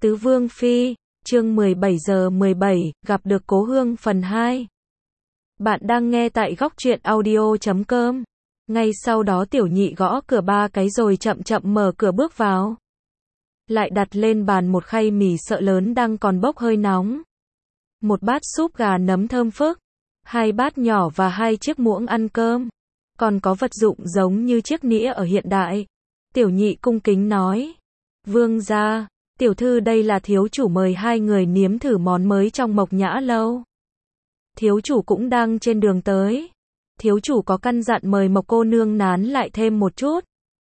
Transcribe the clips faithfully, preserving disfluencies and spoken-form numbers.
Tứ Vương Phi, chương mười bảy giờ mười bảy, gặp được Cố Hương phần hai. Bạn đang nghe tại góc truyện audio chấm com. Ngay sau đó Tiểu Nhị gõ cửa ba cái rồi chậm chậm mở cửa bước vào. Lại đặt lên bàn một khay mì sợi lớn đang còn bốc hơi nóng. Một bát súp gà nấm thơm phức. Hai bát nhỏ và hai chiếc muỗng ăn cơm. Còn có vật dụng giống như chiếc nĩa ở hiện đại. Tiểu Nhị cung kính nói. Vương gia, tiểu thư đây là thiếu chủ mời hai người nếm thử món mới trong Mộc Nhã lâu. Thiếu chủ cũng đang trên đường tới. Thiếu chủ có căn dặn mời Mộc cô nương nán lại thêm một chút.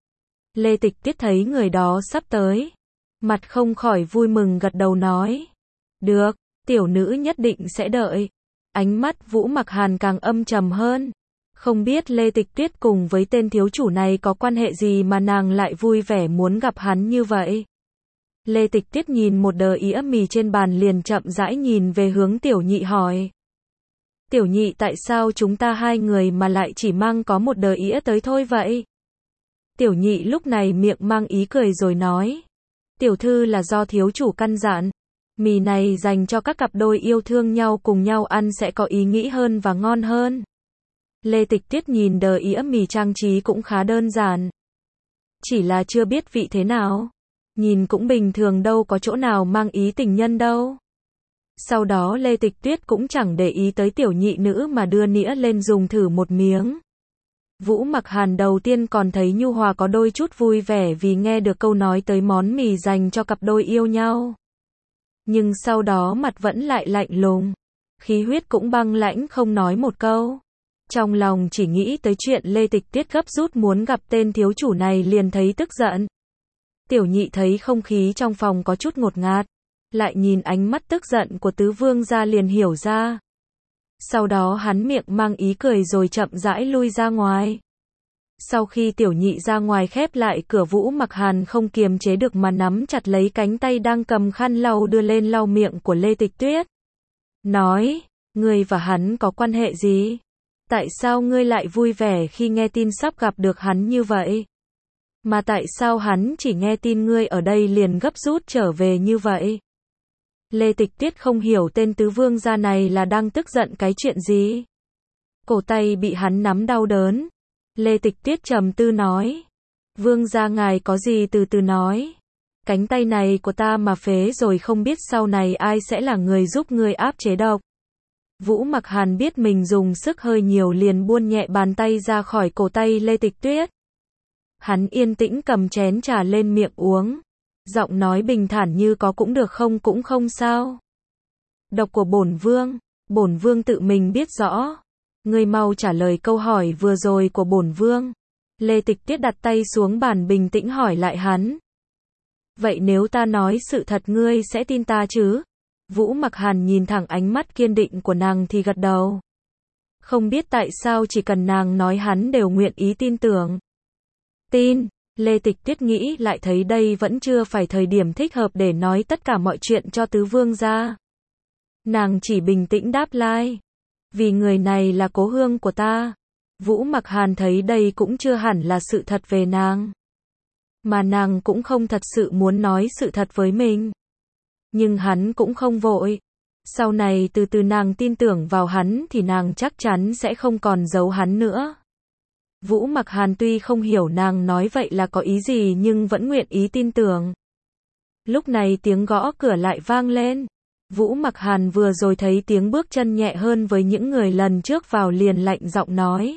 Lê Tịch Tiết thấy người đó sắp tới. Mặt không khỏi vui mừng gật đầu nói. Được, tiểu nữ nhất định sẽ đợi. Ánh mắt Vũ Mặc Hàn càng âm trầm hơn. Không biết Lê Tịch Tuyết cùng với tên thiếu chủ này có quan hệ gì mà nàng lại vui vẻ muốn gặp hắn như vậy. Lê Tịch Tuyết nhìn một đờ ĩa mì trên bàn liền chậm rãi nhìn về hướng Tiểu Nhị hỏi. Tiểu Nhị, tại sao chúng ta hai người mà lại chỉ mang có một đờ ĩa tới thôi vậy? Tiểu Nhị lúc này miệng mang ý cười rồi nói. Tiểu thư là do thiếu chủ căn dặn. Mì này dành cho các cặp đôi yêu thương nhau cùng nhau ăn sẽ có ý nghĩ hơn và ngon hơn. Lê Tịch Tiết nhìn đờ ĩa mì trang trí cũng khá đơn giản. Chỉ là chưa biết vị thế nào. Nhìn cũng bình thường đâu có chỗ nào mang ý tình nhân đâu. Sau đó Lê Tịch Tuyết cũng chẳng để ý tới Tiểu Nhị nữ mà đưa nĩa lên dùng thử một miếng. Vũ Mặc Hàn đầu tiên còn thấy nhu hòa có đôi chút vui vẻ vì nghe được câu nói tới món mì dành cho cặp đôi yêu nhau. Nhưng sau đó mặt vẫn lại lạnh lùng. Khí huyết cũng băng lãnh không nói một câu. Trong lòng chỉ nghĩ tới chuyện Lê Tịch Tiết gấp rút muốn gặp tên thiếu chủ này liền thấy tức giận. Tiểu Nhị thấy không khí trong phòng có chút ngột ngạt. Lại nhìn ánh mắt tức giận của tứ vương gia liền hiểu ra. Sau đó hắn miệng mang ý cười rồi chậm rãi lui ra ngoài. Sau khi Tiểu Nhị ra ngoài khép lại cửa, Vũ Mặc Hàn không kiềm chế được mà nắm chặt lấy cánh tay đang cầm khăn lau đưa lên lau miệng của Lê Tịch Tuyết. Nói, ngươi và hắn có quan hệ gì? Tại sao ngươi lại vui vẻ khi nghe tin sắp gặp được hắn như vậy? Mà tại sao hắn chỉ nghe tin ngươi ở đây liền gấp rút trở về như vậy? Lê Tịch Tiết không hiểu tên tứ vương gia này là đang tức giận cái chuyện gì. Cổ tay bị hắn nắm đau đớn. Lê Tịch Tiết trầm tư nói. Vương gia ngài có gì từ từ nói. Cánh tay này của ta mà phế rồi không biết sau này ai sẽ là người giúp ngươi áp chế độc. Vũ Mặc Hàn biết mình dùng sức hơi nhiều liền buông nhẹ bàn tay ra khỏi cổ tay Lê Tịch Tuyết. Hắn yên tĩnh cầm chén trà lên miệng uống. Giọng nói bình thản như có cũng được không cũng không sao. Độc của bổn vương, bổn vương tự mình biết rõ. Ngươi mau trả lời câu hỏi vừa rồi của bổn vương. Lê Tịch Tiết đặt tay xuống bàn bình tĩnh hỏi lại hắn. Vậy nếu ta nói sự thật ngươi sẽ tin ta chứ? Vũ Mặc Hàn nhìn thẳng ánh mắt kiên định của nàng thì gật đầu. Không biết tại sao chỉ cần nàng nói hắn đều nguyện ý tin tưởng. Tin. Lê Tịch Tuyết nghĩ lại thấy đây vẫn chưa phải thời điểm thích hợp để nói tất cả mọi chuyện cho tứ vương gia. Nàng chỉ bình tĩnh đáp lại. Vì người này là cố hương của ta. Vũ Mặc Hàn thấy đây cũng chưa hẳn là sự thật về nàng. Mà nàng cũng không thật sự muốn nói sự thật với mình. Nhưng hắn cũng không vội. Sau này từ từ nàng tin tưởng vào hắn thì nàng chắc chắn sẽ không còn giấu hắn nữa. Vũ Mặc Hàn tuy không hiểu nàng nói vậy là có ý gì nhưng vẫn nguyện ý tin tưởng. Lúc này tiếng gõ cửa lại vang lên. Vũ Mặc Hàn vừa rồi thấy tiếng bước chân nhẹ hơn với những người lần trước vào liền lạnh giọng nói.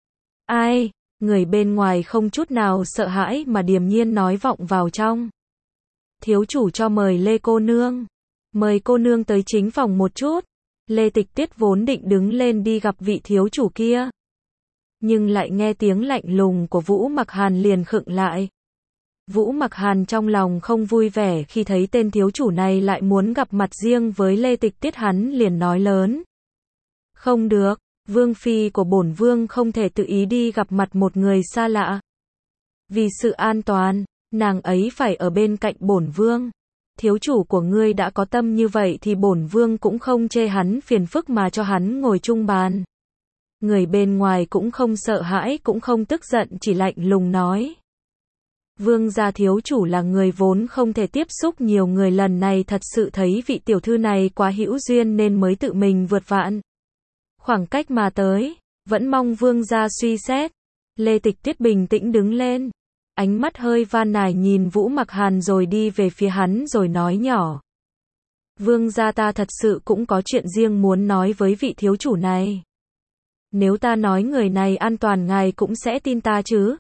Ai? Người bên ngoài không chút nào sợ hãi mà điềm nhiên nói vọng vào trong. Thiếu chủ cho mời Lê cô nương. Mời cô nương tới chính phòng một chút. Lê Tịch Tiết vốn định đứng lên đi gặp vị thiếu chủ kia. Nhưng lại nghe tiếng lạnh lùng của Vũ Mặc Hàn liền khựng lại. Vũ Mặc Hàn trong lòng không vui vẻ khi thấy tên thiếu chủ này lại muốn gặp mặt riêng với Lê Tịch Tiết, hắn liền nói lớn. Không được, vương phi của bổn vương không thể tự ý đi gặp mặt một người xa lạ. Vì sự an toàn, nàng ấy phải ở bên cạnh bổn vương. Thiếu chủ của ngươi đã có tâm như vậy thì bổn vương cũng không chê hắn phiền phức mà cho hắn ngồi chung bàn. Người bên ngoài cũng không sợ hãi cũng không tức giận, chỉ lạnh lùng nói. Vương gia thiếu chủ là người vốn không thể tiếp xúc nhiều người, lần này thật sự thấy vị tiểu thư này quá hữu duyên nên mới tự mình vượt vạn khoảng cách mà tới, vẫn mong vương gia suy xét. Lê Tịch Tuyết bình tĩnh đứng lên, ánh mắt hơi van nài nhìn Vũ Mặc Hàn rồi đi về phía hắn rồi nói nhỏ. Vương gia, ta thật sự cũng có chuyện riêng muốn nói với vị thiếu chủ này. Nếu ta nói người này an toàn ngài cũng sẽ tin ta chứ?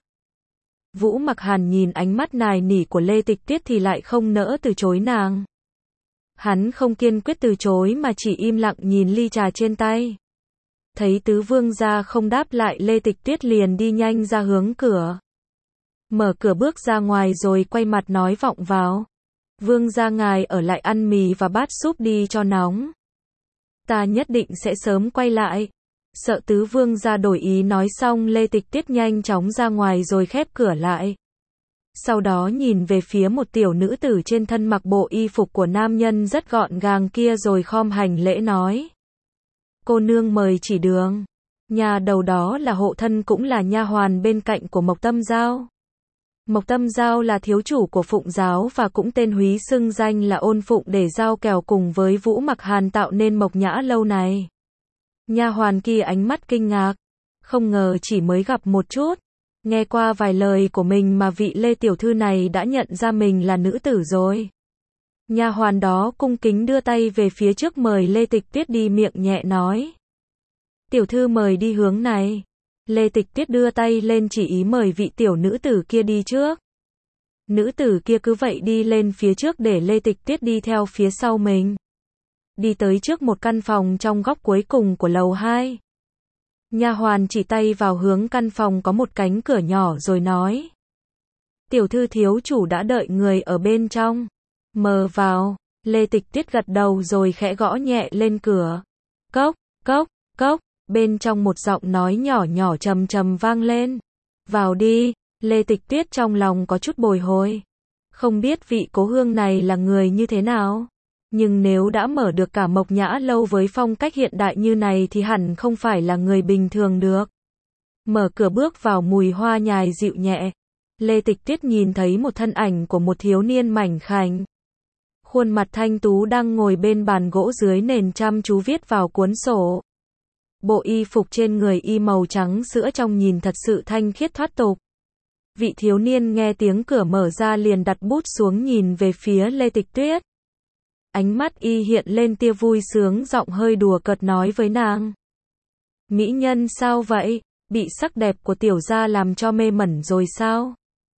Vũ Mặc Hàn nhìn ánh mắt nài nỉ của Lê Tịch Tuyết thì lại không nỡ từ chối nàng. Hắn không kiên quyết từ chối mà chỉ im lặng nhìn ly trà trên tay. Thấy tứ vương gia không đáp lại, Lê Tịch Tuyết liền đi nhanh ra hướng cửa. Mở cửa bước ra ngoài rồi quay mặt nói vọng vào. Vương gia, ngài ở lại ăn mì và bát súp đi cho nóng. Ta nhất định sẽ sớm quay lại. Sợ tứ vương gia đổi ý, nói xong Lê Tịch Tuyết nhanh chóng ra ngoài rồi khép cửa lại. Sau đó nhìn về phía một tiểu nữ tử trên thân mặc bộ y phục của nam nhân rất gọn gàng kia rồi khom hành lễ nói. Cô nương mời chỉ đường. Nhà đầu đó là hộ thân cũng là nha hoàn bên cạnh của Mộc Tâm Giao. Mộc Tâm Giao là thiếu chủ của Phụng Giáo và cũng tên húy xưng danh là Ôn Phụng, để giao kèo cùng với Vũ Mặc Hàn tạo nên Mộc Nhã lâu này. Nha hoàn kia ánh mắt kinh ngạc, không ngờ chỉ mới gặp một chút, nghe qua vài lời của mình mà vị Lê tiểu thư này đã nhận ra mình là nữ tử rồi. Nha hoàn đó cung kính đưa tay về phía trước mời Lê Tịch Tuyết đi, miệng nhẹ nói. Tiểu thư mời đi hướng này. Lê Tịch Tuyết đưa tay lên chỉ ý mời vị tiểu nữ tử kia đi trước. Nữ tử kia cứ vậy đi lên phía trước để Lê Tịch Tuyết đi theo phía sau mình. Đi tới trước một căn phòng trong góc cuối cùng của lầu hai. Nha hoàn chỉ tay vào hướng căn phòng có một cánh cửa nhỏ rồi nói. Tiểu thư thiếu chủ đã đợi người ở bên trong. Mời vào. Lê Tịch Tuyết gật đầu rồi khẽ gõ nhẹ lên cửa. Cốc, cốc, cốc. Bên trong một giọng nói nhỏ nhỏ trầm trầm vang lên. Vào đi. Lê Tịch Tuyết trong lòng có chút bồi hồi. Không biết vị cố hương này là người như thế nào. Nhưng nếu đã mở được cả Mộc Nhã lâu với phong cách hiện đại như này thì hẳn không phải là người bình thường được. Mở cửa bước vào, mùi hoa nhài dịu nhẹ. Lê Tịch Tuyết nhìn thấy một thân ảnh của một thiếu niên mảnh khảnh. Khuôn mặt thanh tú đang ngồi bên bàn gỗ dưới nền chăm chú viết vào cuốn sổ. Bộ y phục trên người y màu trắng sữa trong nhìn thật sự thanh khiết thoát tục. Vị thiếu niên nghe tiếng cửa mở ra liền đặt bút xuống nhìn về phía Lê Tịch Tuyết. Ánh mắt y hiện lên tia vui sướng, giọng hơi đùa cợt nói với nàng. Mỹ nhân sao vậy? Bị sắc đẹp của tiểu gia làm cho mê mẩn rồi sao?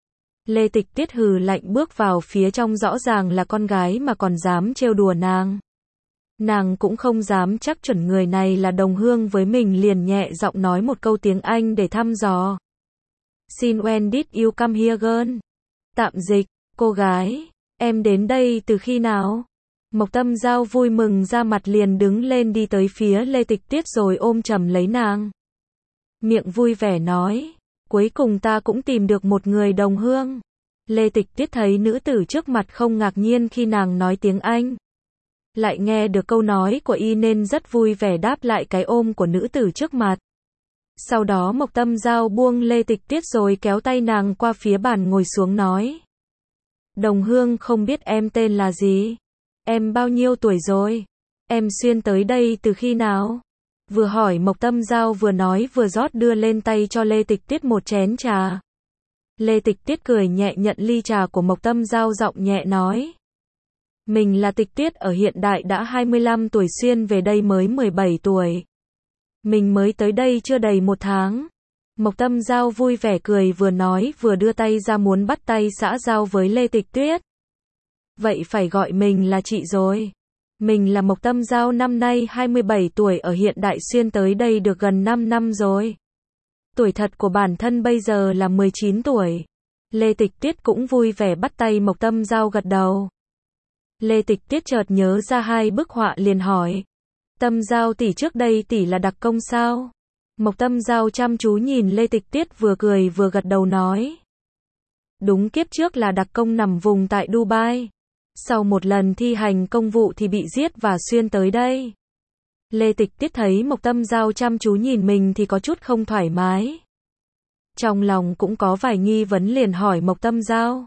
Lê Tịch Tuyết hừ lạnh bước vào phía trong, rõ ràng là con gái mà còn dám trêu đùa nàng. Nàng cũng không dám chắc chuẩn người này là đồng hương với mình, liền nhẹ giọng nói một câu tiếng Anh để thăm dò. Xin when did you come here girl? Tạm dịch, cô gái, em đến đây từ khi nào? Mộc Tâm Giao vui mừng ra mặt liền đứng lên đi tới phía Lê Tịch Tuyết rồi ôm chầm lấy nàng. Miệng vui vẻ nói, cuối cùng ta cũng tìm được một người đồng hương. Lê Tịch Tuyết thấy nữ tử trước mặt không ngạc nhiên khi nàng nói tiếng Anh. Lại nghe được câu nói của y nên rất vui vẻ đáp lại cái ôm của nữ tử trước mặt. Sau đó Mộc Tâm Giao buông Lê Tịch Tuyết rồi kéo tay nàng qua phía bàn ngồi xuống nói. Đồng hương, không biết em tên là gì? Em bao nhiêu tuổi rồi? Em xuyên tới đây từ khi nào? Vừa hỏi Mộc Tâm Giao vừa nói vừa rót đưa lên tay cho Lê Tịch Tuyết một chén trà. Lê Tịch Tuyết cười nhẹ nhận ly trà của Mộc Tâm Giao, giọng nhẹ nói. Mình là Tịch Tuyết, ở hiện đại đã hai mươi lăm tuổi, xuyên về đây mới mười bảy tuổi. Mình mới tới đây chưa đầy một tháng. Mộc Tâm Giao vui vẻ cười, vừa nói vừa đưa tay ra muốn bắt tay xã giao với Lê Tịch Tuyết. Vậy phải gọi mình là chị rồi. Mình là Mộc Tâm Giao, năm nay hai mươi bảy tuổi, ở hiện đại xuyên tới đây được gần năm năm rồi. Tuổi thật của bản thân bây giờ là mười chín tuổi. Lê Tịch Tuyết cũng vui vẻ bắt tay Mộc Tâm Giao gật đầu. Lê Tịch Tuyết chợt nhớ ra hai bức họa liền hỏi. Tâm Giao tỷ, trước đây tỷ là đặc công sao? Mộc Tâm Giao chăm chú nhìn Lê Tịch Tuyết, vừa cười vừa gật đầu nói. Đúng, kiếp trước là đặc công nằm vùng tại Dubai. Sau một lần thi hành công vụ thì bị giết và xuyên tới đây. Lê Tịch Tuyết thấy Mộc Tâm Giao chăm chú nhìn mình thì có chút không thoải mái. Trong lòng cũng có vài nghi vấn liền hỏi Mộc Tâm Giao.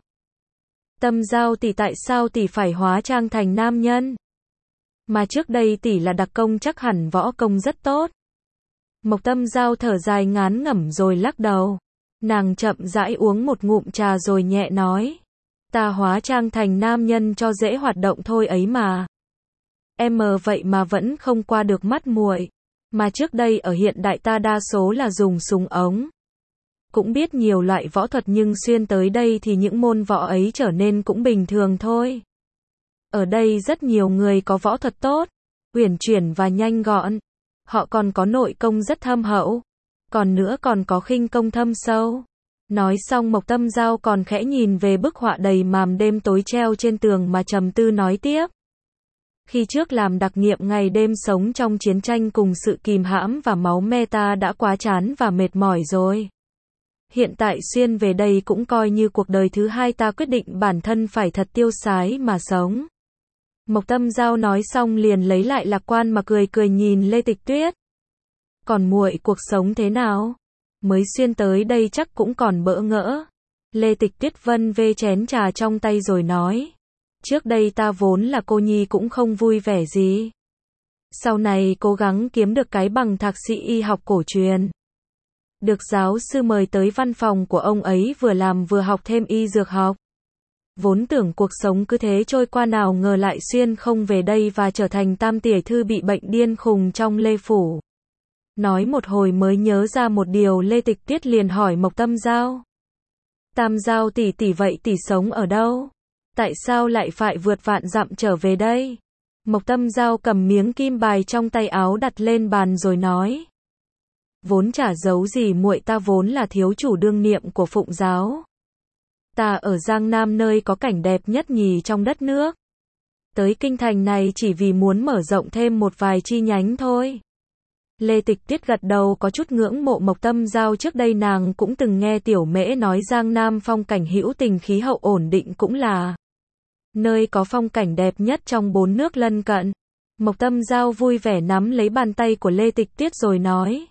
Tâm Giao tỷ, tại sao tỷ phải hóa trang thành nam nhân? Mà trước đây tỷ là đặc công, chắc hẳn võ công rất tốt. Mộc Tâm Giao thở dài ngán ngẩm rồi lắc đầu. Nàng chậm rãi uống một ngụm trà rồi nhẹ nói. Ta hóa trang thành nam nhân cho dễ hoạt động thôi ấy mà. Em mờ vậy mà vẫn không qua được mắt muội. Mà trước đây ở hiện đại ta đa số là dùng súng ống. Cũng biết nhiều loại võ thuật nhưng xuyên tới đây thì những môn võ ấy trở nên cũng bình thường thôi. Ở đây rất nhiều người có võ thuật tốt, uyển chuyển và nhanh gọn. Họ còn có nội công rất thâm hậu. Còn nữa còn có khinh công thâm sâu. Nói xong Mộc Tâm Giao còn khẽ nhìn về bức họa đầy màm đêm tối treo trên tường mà trầm tư nói tiếp. Khi trước làm đặc nghiệm ngày đêm sống trong chiến tranh cùng sự kìm hãm và máu me ta đã quá chán và mệt mỏi rồi. Hiện tại xuyên về đây cũng coi như cuộc đời thứ hai, ta quyết định bản thân phải thật tiêu sái mà sống. Mộc Tâm Giao nói xong liền lấy lại lạc quan mà cười cười nhìn Lê Tịch Tuyết. Còn muội cuộc sống thế nào? Mới xuyên tới đây chắc cũng còn bỡ ngỡ. Lê Tịch Tuyết vân vê chén trà trong tay rồi nói. Trước đây ta vốn là cô nhi cũng không vui vẻ gì. Sau này cố gắng kiếm được cái bằng thạc sĩ y học cổ truyền. Được giáo sư mời tới văn phòng của ông ấy, vừa làm vừa học thêm y dược học. Vốn tưởng cuộc sống cứ thế trôi qua, nào ngờ lại xuyên không về đây và trở thành tam tiểu thư bị bệnh điên khùng trong Lê Phủ. Nói một hồi mới nhớ ra một điều, Lê Tịch Tuyết liền hỏi Mộc Tâm Giao. Tam Giao tỷ tỷ, vậy tỷ sống ở đâu? Tại sao lại phải vượt vạn dặm trở về đây? Mộc Tâm Giao cầm miếng kim bài trong tay áo đặt lên bàn rồi nói. Vốn chả giấu gì muội, ta vốn là thiếu chủ đương nhiệm của Phụng giáo. Ta ở Giang Nam, nơi có cảnh đẹp nhất nhì trong đất nước. Tới kinh thành này chỉ vì muốn mở rộng thêm một vài chi nhánh thôi. Lê Tịch Tuyết gật đầu, có chút ngưỡng mộ Mộc Tâm Giao. Trước đây nàng cũng từng nghe Tiểu Mễ nói Giang Nam phong cảnh hữu tình, khí hậu ổn định, cũng là nơi có phong cảnh đẹp nhất trong bốn nước lân cận. Mộc Tâm Giao vui vẻ nắm lấy bàn tay của Lê Tịch Tuyết rồi nói.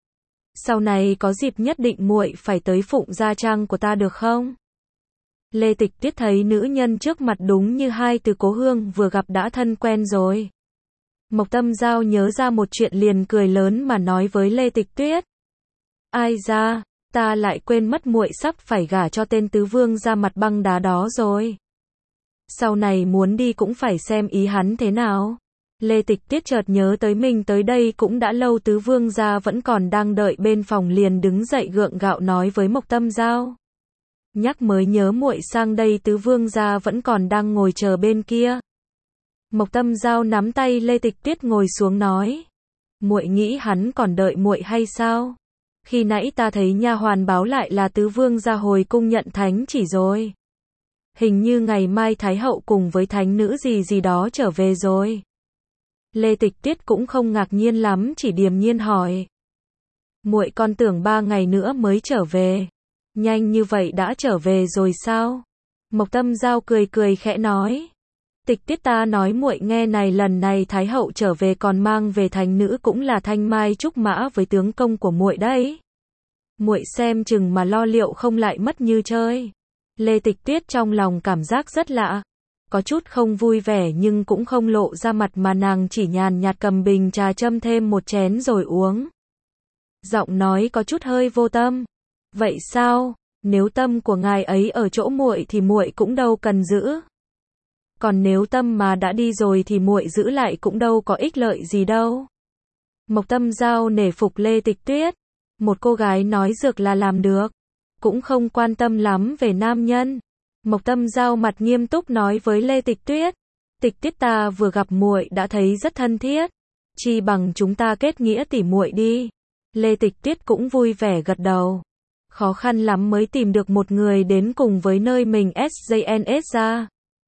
Sau này có dịp nhất định muội phải tới Phụng gia trang của ta được không? Lê Tịch Tuyết thấy nữ nhân trước mặt đúng như hai từ cố hương, vừa gặp đã thân quen rồi. Mộc Tâm Giao nhớ ra một chuyện liền cười lớn mà nói với Lê Tịch Tuyết. Ai da, ta lại quên mất muội sắp phải gả cho tên tứ vương ra mặt băng đá đó rồi. Sau này muốn đi cũng phải xem ý hắn thế nào. Lê Tịch Tuyết chợt nhớ tới mình tới đây cũng đã lâu, tứ vương gia vẫn còn đang đợi bên phòng liền đứng dậy gượng gạo nói với Mộc Tâm Giao. Nhắc mới nhớ muội sang đây tứ vương gia vẫn còn đang ngồi chờ bên kia. Mộc Tâm Giao nắm tay Lê Tịch Tuyết ngồi xuống nói. Muội nghĩ hắn còn đợi muội hay sao? Khi nãy ta thấy nha hoàn báo lại là tứ vương gia hồi cung nhận thánh chỉ rồi. Hình như ngày mai Thái hậu cùng với thánh nữ gì gì đó trở về rồi. Lê Tịch Tuyết cũng không ngạc nhiên lắm, chỉ điềm nhiên hỏi. Muội còn tưởng ba ngày nữa mới trở về. Nhanh như vậy đã trở về rồi sao? Mộc Tâm Giao cười cười khẽ nói. Tịch Tuyết, ta nói muội nghe này, lần này Thái hậu trở về còn mang về thánh nữ cũng là thanh mai trúc mã với tướng công của muội đấy. Muội xem chừng mà lo liệu không lại mất như chơi. Lê Tịch Tuyết trong lòng cảm giác rất lạ. Có chút không vui vẻ nhưng cũng không lộ ra mặt mà nàng chỉ nhàn nhạt cầm bình trà châm thêm một chén rồi uống. Giọng nói có chút hơi vô tâm. Vậy sao? Nếu tâm của ngài ấy ở chỗ muội thì muội cũng đâu cần giữ. Còn nếu tâm mà đã đi rồi thì muội giữ lại cũng đâu có ích lợi gì đâu. Mộc Tâm Giao nể phục Lê Tịch Tuyết. Một cô gái nói dược là làm được. Cũng không quan tâm lắm về nam nhân. Mộc Tâm Giao mặt nghiêm túc nói với Lê Tịch Tuyết. Tịch Tuyết, ta vừa gặp muội đã thấy rất thân thiết. Chi bằng chúng ta kết nghĩa tỉ muội đi. Lê Tịch Tuyết cũng vui vẻ gật đầu. Khó khăn lắm mới tìm được một người đến cùng với nơi mình ét gi en ét ra.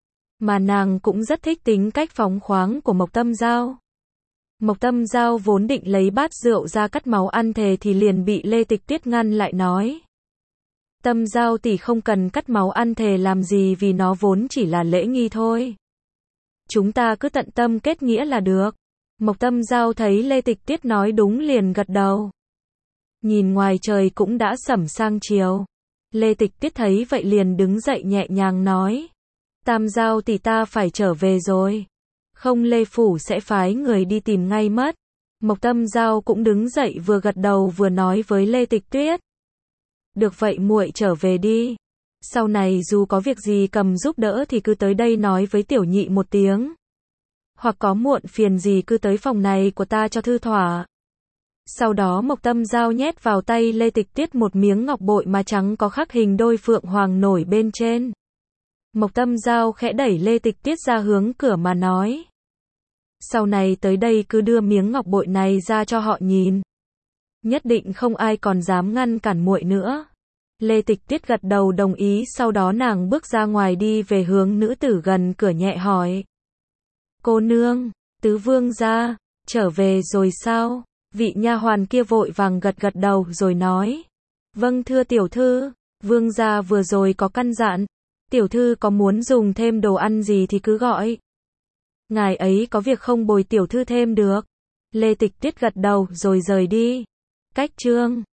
Mà nàng cũng rất thích tính cách phóng khoáng của Mộc Tâm Giao. Mộc Tâm Giao vốn định lấy bát rượu ra cắt máu ăn thề thì liền bị Lê Tịch Tuyết ngăn lại nói. Tâm Giao tỷ không cần cắt máu ăn thề làm gì, vì nó vốn chỉ là lễ nghi thôi. Chúng ta cứ tận tâm kết nghĩa là được. Mộc Tâm Giao thấy Lê Tịch Tuyết nói đúng liền gật đầu. Nhìn ngoài trời cũng đã sẩm sang chiều. Lê Tịch Tuyết thấy vậy liền đứng dậy nhẹ nhàng nói. Tam Giao tỷ ta phải trở về rồi. Không Lê Phủ sẽ phái người đi tìm ngay mất. Mộc Tâm Giao cũng đứng dậy vừa gật đầu vừa nói với Lê Tịch Tuyết. Được vậy muội trở về đi. Sau này dù có việc gì cầm giúp đỡ thì cứ tới đây nói với tiểu nhị một tiếng. Hoặc có muộn phiền gì cứ tới phòng này của ta cho thư thỏa. Sau đó Mộc Tâm Giao nhét vào tay Lê Tịch Tuyết một miếng ngọc bội mà trắng có khắc hình đôi phượng hoàng nổi bên trên. Mộc Tâm Giao khẽ đẩy Lê Tịch Tuyết ra hướng cửa mà nói. Sau này tới đây cứ đưa miếng ngọc bội này ra cho họ nhìn. Nhất định không ai còn dám ngăn cản muội nữa. Lê Tịch Tuyết gật đầu đồng ý, sau đó nàng bước ra ngoài đi về hướng nữ tử gần cửa nhẹ hỏi. Cô nương, tứ vương gia, trở về rồi sao? Vị nha hoàn kia vội vàng gật gật đầu rồi nói. Vâng thưa tiểu thư, vương gia vừa rồi có căn dặn. Tiểu thư có muốn dùng thêm đồ ăn gì thì cứ gọi. Ngài ấy có việc không bồi tiểu thư thêm được. Lê Tịch Tuyết gật đầu rồi rời đi. Cách chương